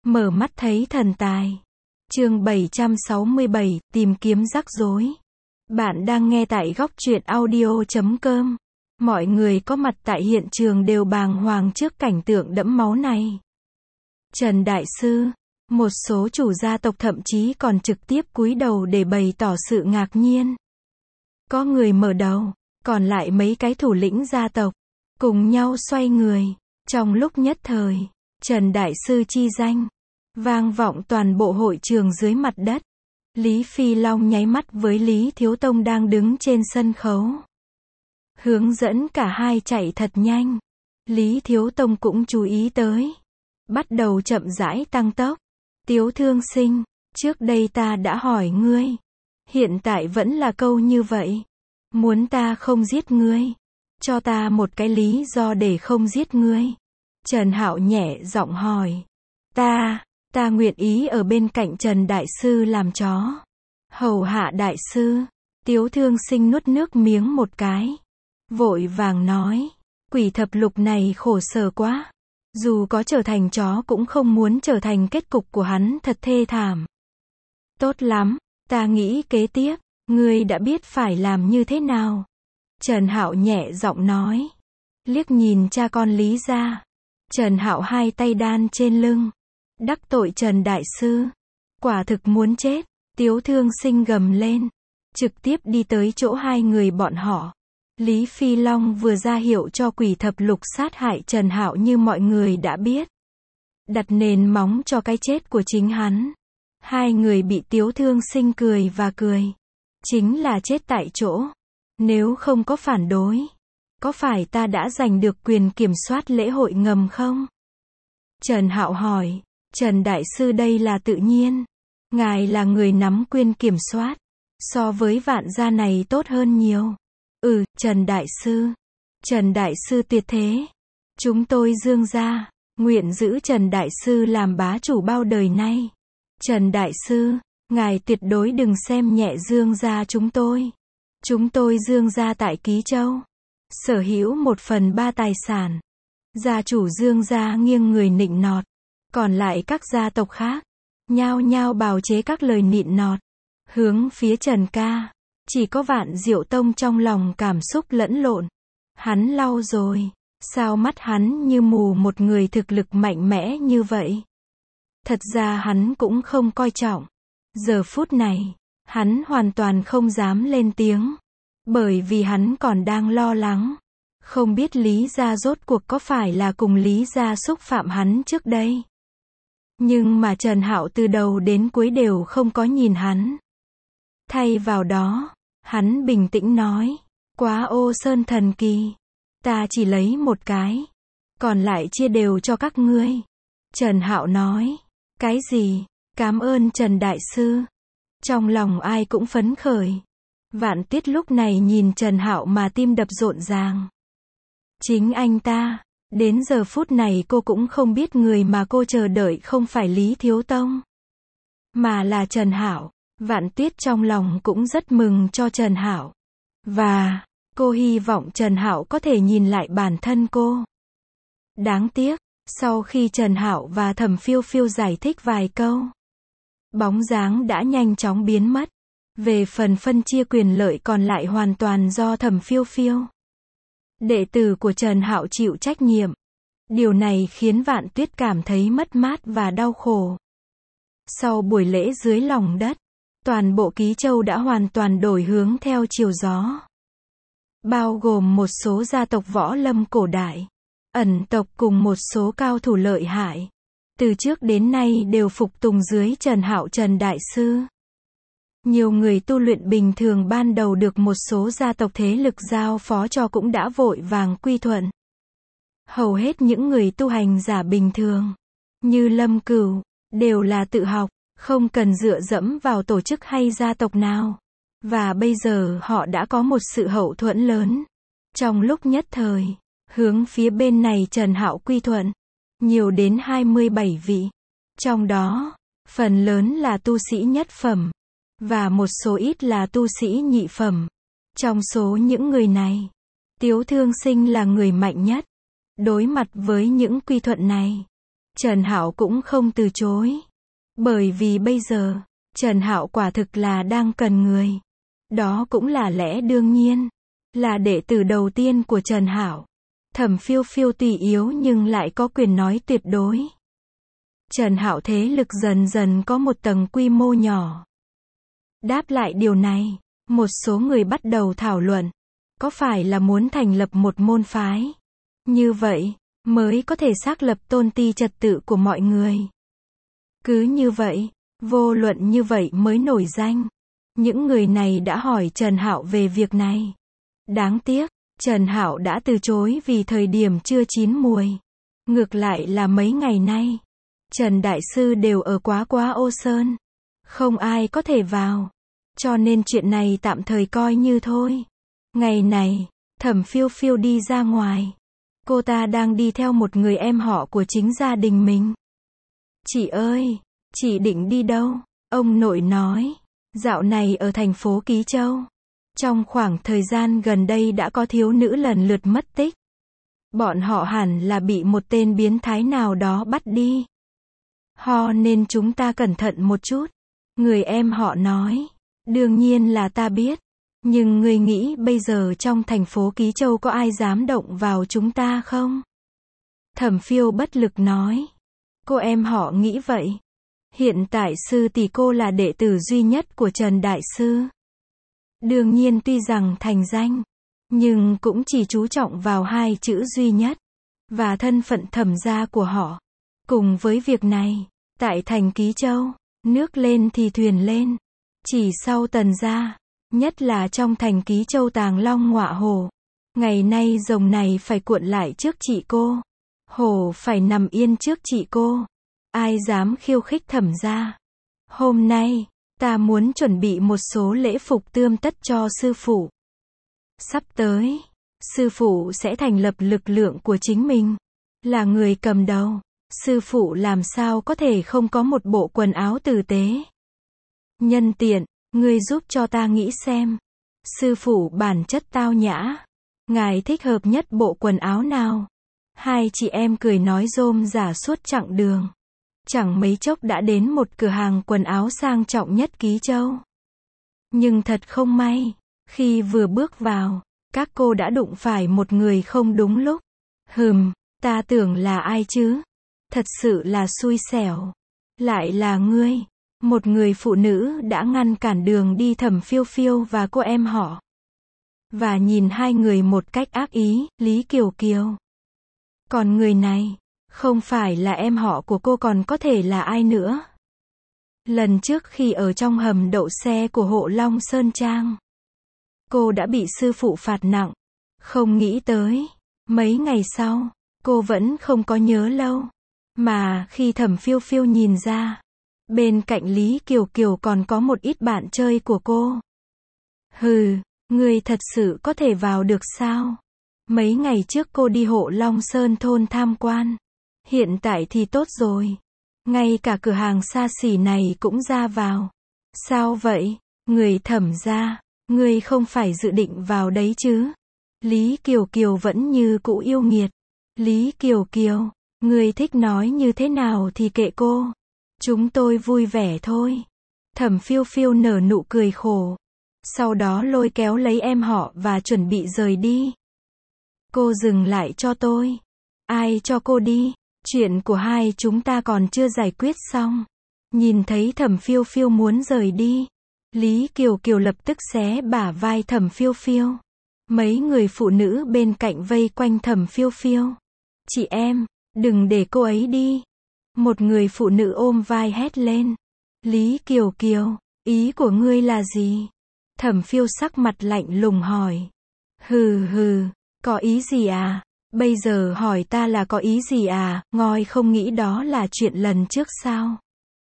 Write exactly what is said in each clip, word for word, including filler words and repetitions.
Mở mắt thấy thần tài. Chương bảy trăm sáu mươi bảy, tìm kiếm rắc rối. Bạn đang nghe tại góc truyện audio chấm com. Mọi người có mặt tại hiện trường đều bàng hoàng trước cảnh tượng đẫm máu này. Trần Đại Sư, một số chủ gia tộc thậm chí còn trực tiếp cúi đầu để bày tỏ sự ngạc nhiên. Có người mở đầu, còn lại mấy cái thủ lĩnh gia tộc, cùng nhau xoay người. Trong lúc nhất thời, Trần Đại Sư chi danh vang vọng toàn bộ hội trường dưới mặt đất. Lý Phi Long nháy mắt với Lý Thiếu Tông đang đứng trên sân khấu, hướng dẫn cả hai chạy thật nhanh. Lý Thiếu Tông cũng chú ý tới, bắt đầu chậm rãi tăng tốc. Tiếu Thương Sinh, trước đây ta đã hỏi ngươi, hiện tại vẫn là câu như vậy. Muốn ta không giết ngươi, cho ta một cái lý do để không giết ngươi. Trần Hạo nhẹ giọng hỏi. Ta, ta nguyện ý ở bên cạnh Trần Đại Sư làm chó, hầu hạ Đại Sư. Tiếu Thương Sinh nuốt nước miếng một cái, vội vàng nói, quỷ thập lục này khổ sở quá. Dù có trở thành chó cũng không muốn trở thành kết cục của hắn thật thê thảm. Tốt lắm, ta nghĩ kế tiếp, ngươi đã biết phải làm như thế nào. Trần Hạo nhẹ giọng nói, liếc nhìn cha con Lý gia. Trần Hạo hai tay đan trên lưng, đắc tội Trần Đại Sư, quả thực muốn chết. Tiếu Thương Sinh gầm lên, trực tiếp đi tới chỗ hai người bọn họ. Lý Phi Long vừa ra hiệu cho quỷ thập lục sát hại Trần Hạo như mọi người đã biết, đặt nền móng cho cái chết của chính hắn. Hai người bị Tiếu Thương Sinh cười và cười, chính là chết tại chỗ. Nếu không có phản đối, có phải ta đã giành được quyền kiểm soát lễ hội ngầm không? Trần Hạo hỏi. Trần Đại Sư, đây là tự nhiên. Ngài là người nắm quyền kiểm soát, so với Vạn gia này tốt hơn nhiều. Ừ, Trần Đại Sư. Trần Đại Sư tuyệt thế. Chúng tôi Dương gia, nguyện giữ Trần Đại Sư làm bá chủ bao đời nay. Trần Đại Sư, ngài tuyệt đối đừng xem nhẹ Dương gia chúng tôi. Chúng tôi Dương gia tại Ký Châu, sở hữu một phần ba tài sản. Gia chủ Dương gia nghiêng người nịnh nọt, còn lại các gia tộc khác nhao nhao bào chế các lời nịnh nọt hướng phía Trần ca. Chỉ có Vạn Diệu Tông trong lòng cảm xúc lẫn lộn. Hắn lau rồi, sao mắt hắn như mù một người thực lực mạnh mẽ như vậy? Thật ra hắn cũng không coi trọng. Giờ phút này, hắn hoàn toàn không dám lên tiếng, bởi vì hắn còn đang lo lắng, không biết Lý gia rốt cuộc có phải là cùng Lý gia xúc phạm hắn trước đây. Nhưng mà Trần Hạo từ đầu đến cuối đều không có nhìn hắn. Thay vào đó, hắn bình tĩnh nói, quá ô sơn thần kỳ, ta chỉ lấy một cái, còn lại chia đều cho các ngươi. Trần Hạo nói, cái gì? Cảm ơn Trần Đại Sư. Trong lòng ai cũng phấn khởi. Vạn Tuyết lúc này nhìn Trần Hạo mà tim đập rộn ràng. Chính anh ta, đến giờ phút này cô cũng không biết người mà cô chờ đợi không phải Lý Thiếu Tông, mà là Trần Hạo. Vạn Tuyết trong lòng cũng rất mừng cho Trần Hạo, và cô hy vọng Trần Hạo có thể nhìn lại bản thân cô. Đáng tiếc, sau khi Trần Hạo và Thẩm Phiêu Phiêu giải thích vài câu, bóng dáng đã nhanh chóng biến mất. Về phần phân chia quyền lợi còn lại hoàn toàn do Thẩm Phiêu Phiêu, đệ tử của Trần Hạo, chịu trách nhiệm. Điều này khiến Vạn Tuyết cảm thấy mất mát và đau khổ. Sau buổi lễ dưới lòng đất, toàn bộ Ký Châu đã hoàn toàn đổi hướng theo chiều gió. Bao gồm một số gia tộc võ lâm cổ đại, ẩn tộc cùng một số cao thủ lợi hại, từ trước đến nay đều phục tùng dưới Trần Hạo Trần Đại Sư. Nhiều người tu luyện bình thường ban đầu được một số gia tộc thế lực giao phó cho cũng đã vội vàng quy thuận. Hầu hết những người tu hành giả bình thường, như Lâm Cửu, đều là tự học, không cần dựa dẫm vào tổ chức hay gia tộc nào. Và bây giờ họ đã có một sự hậu thuẫn lớn. Trong lúc nhất thời, hướng phía bên này Trần Hạo quy thuận, nhiều đến hai mươi bảy vị. Trong đó, phần lớn là tu sĩ nhất phẩm, và một số ít là tu sĩ nhị phẩm. Trong số những người này, Tiếu Thương Sinh là người mạnh nhất. Đối mặt với những quy thuận này, Trần Hạo cũng không từ chối. Bởi vì bây giờ, Trần Hạo quả thực là đang cần người. Đó cũng là lẽ đương nhiên. Là đệ tử đầu tiên của Trần Hạo. Thẩm Phiêu Phiêu tuy yếu nhưng lại có quyền nói tuyệt đối. Trần Hạo thế lực dần dần có một tầng quy mô nhỏ. Đáp lại điều này, một số người bắt đầu thảo luận. Có phải là muốn thành lập một môn phái? Như vậy, mới có thể xác lập tôn ti trật tự của mọi người. Cứ như vậy, vô luận như vậy mới nổi danh. Những người này đã hỏi Trần Hạo về việc này. Đáng tiếc, Trần Hạo đã từ chối vì thời điểm chưa chín mùi. Ngược lại là mấy ngày nay, Trần Đại Sư đều ở Quá Quá Ô Sơn. Không ai có thể vào. Cho nên chuyện này tạm thời coi như thôi. Ngày này, Thẩm Phiêu Phiêu đi ra ngoài. Cô ta đang đi theo một người em họ của chính gia đình mình. Chị ơi, chị định đi đâu? Ông nội nói. Dạo này ở thành phố Ký Châu. Trong khoảng thời gian gần đây đã có thiếu nữ lần lượt mất tích. Bọn họ hẳn là bị một tên biến thái nào đó bắt đi. Ho nên chúng ta cẩn thận một chút. Người em họ nói. Đương nhiên là ta biết. Nhưng ngươi nghĩ bây giờ trong thành phố Ký Châu có ai dám động vào chúng ta không? Thẩm Phiêu bất lực nói. Cô em họ nghĩ vậy. Hiện tại sư tỷ cô là đệ tử duy nhất của Trần Đại Sư. Đương nhiên tuy rằng thành danh, nhưng cũng chỉ chú trọng vào hai chữ duy nhất, và thân phận thẩm gia của họ. Cùng với việc này, tại thành Ký Châu, nước lên thì thuyền lên. Chỉ sau Tần gia, nhất là trong thành Ký Châu tàng long ngọa hổ. Ngày nay rồng này phải cuộn lại trước chị cô. Hổ phải nằm yên trước chị cô. Ai dám khiêu khích thẩm gia? Hôm nay, ta muốn chuẩn bị một số lễ phục tươm tất cho sư phụ. Sắp tới, sư phụ sẽ thành lập lực lượng của chính mình. Là người cầm đầu. Sư phụ làm sao có thể không có một bộ quần áo tử tế. Nhân tiện, ngươi giúp cho ta nghĩ xem. Sư phụ bản chất tao nhã. Ngài thích hợp nhất bộ quần áo nào? Hai chị em cười nói rôm rả suốt chặng đường. Chẳng mấy chốc đã đến một cửa hàng quần áo sang trọng nhất Ký Châu. Nhưng thật không may, khi vừa bước vào, các cô đã đụng phải một người không đúng lúc. Hừm, ta tưởng là ai chứ? Thật sự là xui xẻo. Lại là ngươi. Một người phụ nữ đã ngăn cản đường đi Thẩm Phiêu Phiêu và cô em họ. Và nhìn hai người một cách ác ý, Lý Kiều Kiều. Còn người này, không phải là em họ của cô còn có thể là ai nữa. Lần trước khi ở trong hầm đậu xe của Hộ Long Sơn Trang, cô đã bị sư phụ phạt nặng. Không nghĩ tới, mấy ngày sau, cô vẫn không có nhớ lâu. Mà khi Thẩm Phiêu Phiêu nhìn ra, bên cạnh Lý Kiều Kiều còn có một ít bạn chơi của cô. Hừ, ngươi thật sự có thể vào được sao? Mấy ngày trước cô đi Hộ Long Sơn thôn tham quan. Hiện tại thì tốt rồi. Ngay cả cửa hàng xa xỉ này cũng ra vào. Sao vậy? Người Thẩm gia, ngươi không phải dự định vào đấy chứ? Lý Kiều Kiều vẫn như cũ yêu nghiệt. Lý Kiều Kiều, ngươi thích nói như thế nào thì kệ cô. Chúng tôi vui vẻ thôi. Thẩm Phiêu Phiêu nở nụ cười khổ. Sau đó lôi kéo lấy em họ và chuẩn bị rời đi. Cô dừng lại cho tôi. Ai cho cô đi? Chuyện của hai chúng ta còn chưa giải quyết xong. Nhìn thấy Thẩm Phiêu Phiêu muốn rời đi, Lý Kiều Kiều lập tức xé bả vai Thẩm Phiêu Phiêu. Mấy người phụ nữ bên cạnh vây quanh Thẩm Phiêu Phiêu. Chị em, đừng để cô ấy đi. Một người phụ nữ ôm vai hét lên. Lý Kiều Kiều, ý của ngươi là gì? Thẩm Phiêu sắc mặt lạnh lùng hỏi. Hừ hừ, có ý gì à? Bây giờ hỏi ta là có ý gì à? Ngoi không nghĩ đó là chuyện lần trước sao?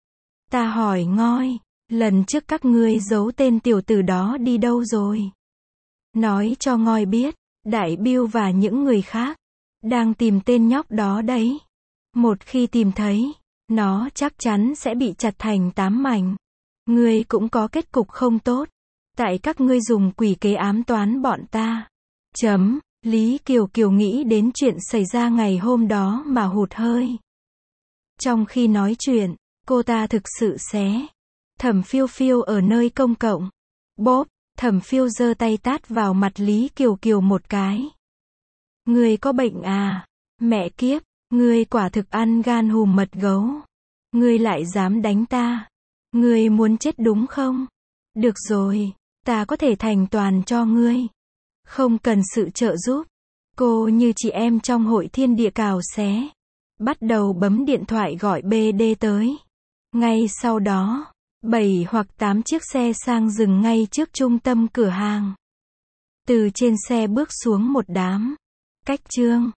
Ta hỏi Ngoi, lần trước các ngươi giấu tên tiểu tử đó đi đâu rồi? Nói cho Ngoi biết, Đại Bưu và những người khác đang tìm tên nhóc đó đấy. Một khi tìm thấy, nó chắc chắn sẽ bị chặt thành tám mảnh. Ngươi cũng có kết cục không tốt. Tại các ngươi dùng quỷ kế ám toán bọn ta. Chấm. Lý Kiều Kiều nghĩ đến chuyện xảy ra ngày hôm đó mà hụt hơi. Trong khi nói chuyện, cô ta thực sự xé Thẩm Phiêu Phiêu ở nơi công cộng. Bốp, Thẩm Phiêu giơ tay tát vào mặt Lý Kiều Kiều một cái. Ngươi có bệnh à? Mẹ kiếp, ngươi quả thực ăn gan hùm mật gấu. Ngươi lại dám đánh ta. Ngươi muốn chết đúng không? Được rồi, ta có thể thành toàn cho ngươi. Không cần sự trợ giúp. Cô như chị em trong hội thiên địa cào xé. Bắt đầu bấm điện thoại gọi bê đê tới. Ngay sau đó, bảy hoặc tám chiếc xe sang dừng ngay trước trung tâm cửa hàng. Từ trên xe bước xuống một đám. Cách Trương,